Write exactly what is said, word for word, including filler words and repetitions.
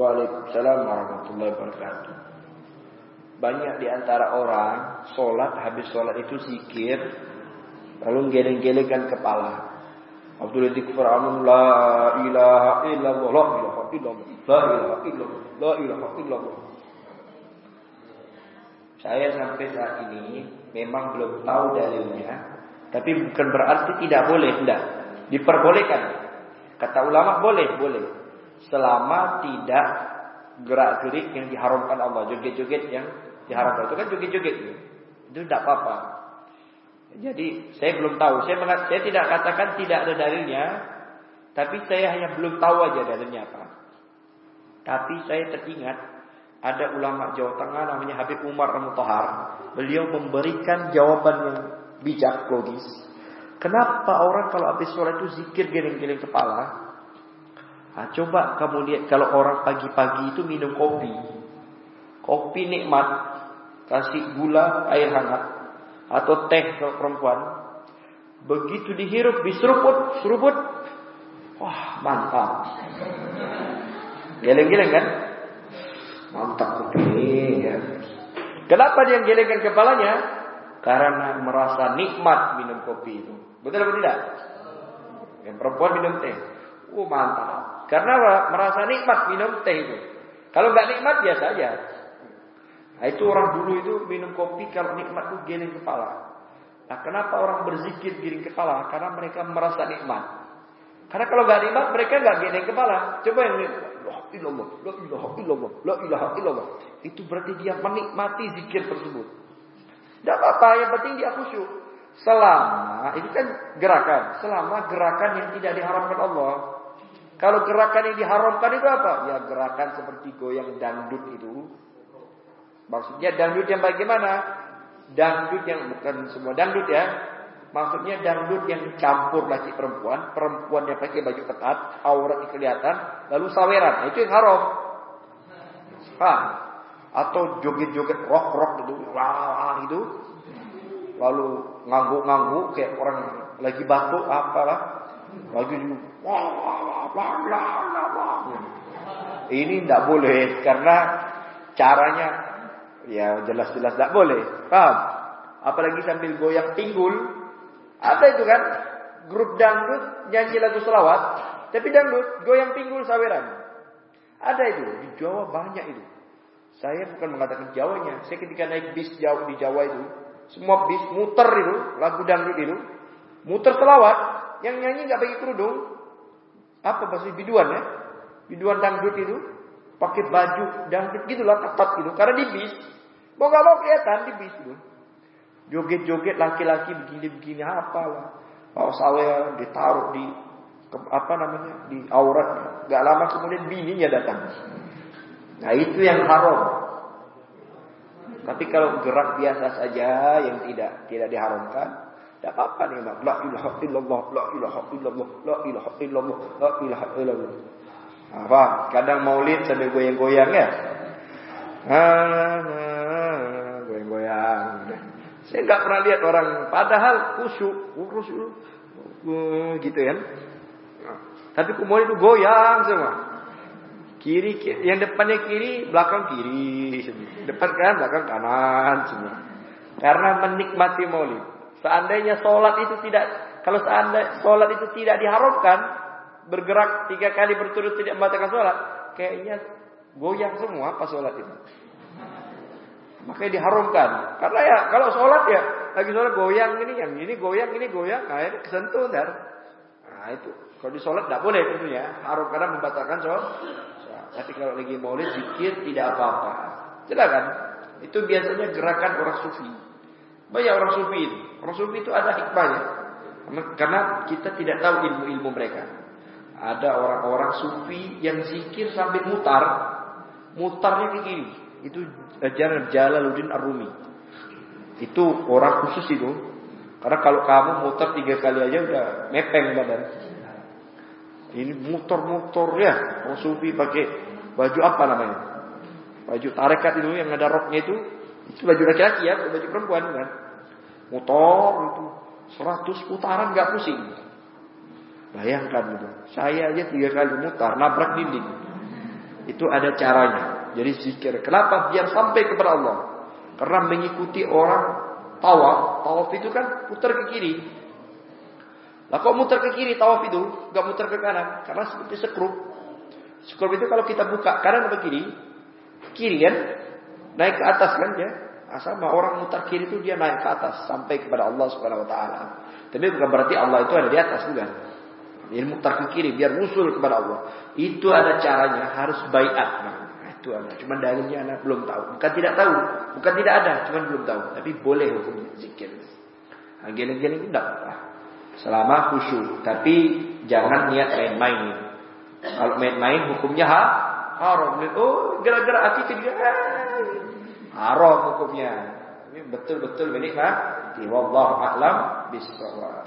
Waalaikumsalam warahmatullahi wabarakatuh. Banyak di antara orang sholat, habis sholat itu zikir, lalu geleng-gelengkan kepala. Abdul Dzikfar amun la ilaha illallah, la ilaha illallah, la ilaha illallah, la ilaha illallah. Saya sampai saat ini memang belum tahu dalilnya, tapi bukan berarti tidak boleh, tidak. Diperbolehkan. Kata ulama boleh, boleh. Selama tidak gerak-gerik yang diharamkan Allah, joget-joget yang diharamkan. Itu kan joget-joget. Itu tidak apa-apa. Jadi saya belum tahu. Saya mengat, saya tidak katakan tidak ada dalilnya, tapi saya hanya belum tahu aja dalilnya apa. Tapi saya teringat ada ulama Jawa Tengah namanya Habib Umar Al-Mutahhar. Beliau memberikan jawaban yang bijak, logis. Kenapa orang kalau habis sholat itu zikir geleng-geleng kepala? Nah, coba kamu lihat kalau orang pagi-pagi itu minum kopi. Kopi nikmat, kasih gula, air hangat. Atau teh kalau perempuan. Begitu dihirup, diseruput, seruput. Wah, mantap. Geleng-geleng kan? Mantap kopi ya. Kenapa dia gelengkan kepalanya? Karena merasa nikmat minum kopi itu. Betul atau tidak? Yang perempuan minum teh. Oh, mantap. Karena merasa nikmat minum teh itu. Kalau nggak nikmat biasa aja. Nah, itu orang dulu itu minum kopi kalau nikmat itu geleng kepala. Nah, kenapa orang berzikir geleng kepala? Karena mereka merasa nikmat. Karena kalau nggak nikmat mereka nggak geleng kepala. Coba yang la ilallah, la ilaha illallah, la ilaha illallah. Itu berarti dia menikmati zikir tersebut. Tidak apa-apa, yang penting dia khusyuk. Selama itu kan gerakan, selama gerakan yang tidak diharamkan Allah. Kalau gerakan yang diharamkan itu apa? Ya gerakan seperti goyang dangdut itu. Maksudnya dangdut yang bagaimana? Dangdut yang bukan semua dangdut ya. Maksudnya dangdut yang campur laki perempuan, perempuan yang pakai baju ketat, aurat kelihatan, lalu saweran. Nah, itu yang haram. Paham? Atau joget-joget rock-rock itu, wah itu. Lalu ngangguk-ngangguk kayak orang lagi batuk apalah. Lagi wah wah wah wah. Ini tidak boleh karena caranya ya jelas-jelas tidak boleh. Paham? Apalagi sambil goyang pinggul. Ada itu kan grup dangdut nyanyi lagu selawat, tapi dangdut goyang pinggul saweran. Ada itu di Jawa banyak itu. Saya bukan mengatakan Jawanya. Saya ketika naik bis Jawa di Jawa itu, semua bis muter itu lagu dangdut itu, muter selawat. Yang nyanyi nggak pakai kerudung. Apa bahasa biduan ya? Biduan dangdut itu pakai baju dangdut gitulah ketat gitu. Karena di bis, mau nggak mau kelihatan di bis itu. Joget-joget laki-laki begini-begini apalah. Bawa sawer ditaruh di apa namanya di aurat. Gak lama kemudian bininya datang. Nah itu yang haram. Tapi kalau gerak biasa saja yang tidak tidak diharamkan, tidak apa-apa nih mak. La ilaha illallah, la ilaha illallah, la ilaha illallah, la ilaha illallah. Apa? Kadang maulid sambil goyang-goyang ya. Ah, goyang-goyang. Saya nggak pernah lihat orang padahal khusyuk, khusyuk, gitu ya. Tapi kemudian itu goyang semua. Kiri, kiri, yang depannya kiri, belakang kiri, depan kanan, belakang kanan semua. Karena menikmati maulid. Seandainya sholat itu tidak, kalau seandainya sholat itu tidak diharamkan, bergerak tiga kali berturut tidak membatalkan sholat, kayaknya goyang semua pas sholat itu. Makanya diharamkan. Karena ya kalau sholat ya lagi sholat goyang ini, yang ini goyang, ini goyang, nah itu kesentuh ntar. Nah itu kalau di sholat tidak boleh tentunya, haram karena membatalkan sholat. Tapi kalau lagi maulid zikir tidak apa-apa. Silakan. Itu biasanya gerakan orang sufi. Banyak orang sufi itu. Orang sufi itu ada hikmahnya. Karena kita tidak tahu ilmu-ilmu mereka. Ada orang-orang sufi yang zikir sambil mutar. Mutarnya ke kiri. Itu ajaran Jalaluddin Ar-Rumi. Itu orang khusus itu. Karena kalau kamu mutar tiga kali aja udah mepeng badan. Ini muter-muter ya. Orang sufi pakai baju apa namanya? Baju tarekat itu yang ada roknya itu. Itu baju laki-laki ya, baju perempuan kan. Motor itu seratus putaran gak pusing. Bayangkan itu. Saya aja tiga kali mutar nabrak dinding. Itu ada caranya. Jadi zikir. Kenapa? Biar sampai kepada Allah. Karena mengikuti orang tawaf. Tawaf itu kan putar ke kiri. Lah kok muter ke kiri tawaf itu? Gak muter ke kanan. Karena seperti sekrup. Sekrup itu kalau kita buka kanan atau kiri? Kiri kan? Naik ke atas kan ya? Sama orang muter kiri itu dia naik ke atas. Sampai kepada Allah subhanahu wa ta'ala. Tapi bukan berarti Allah itu ada di atas. Bukan. Dia muter ke kiri biar musul kepada Allah. Itu ada caranya. Harus baiat. Nah, itu ada. Cuma dalilnya anak belum tahu. Bukan tidak tahu. Bukan tidak ada. Cuma belum tahu. Tapi boleh hukumnya zikir. Nah, gini-gini itu tidak apa. Selama khusyuk. Tapi jangan niat main-main. Kalau main-main hukumnya ha? Haram. Oh, gara-gara hati ke dia. Haram hukumnya. Ini betul-betul milik ha? Wallahu a'lam bishawab.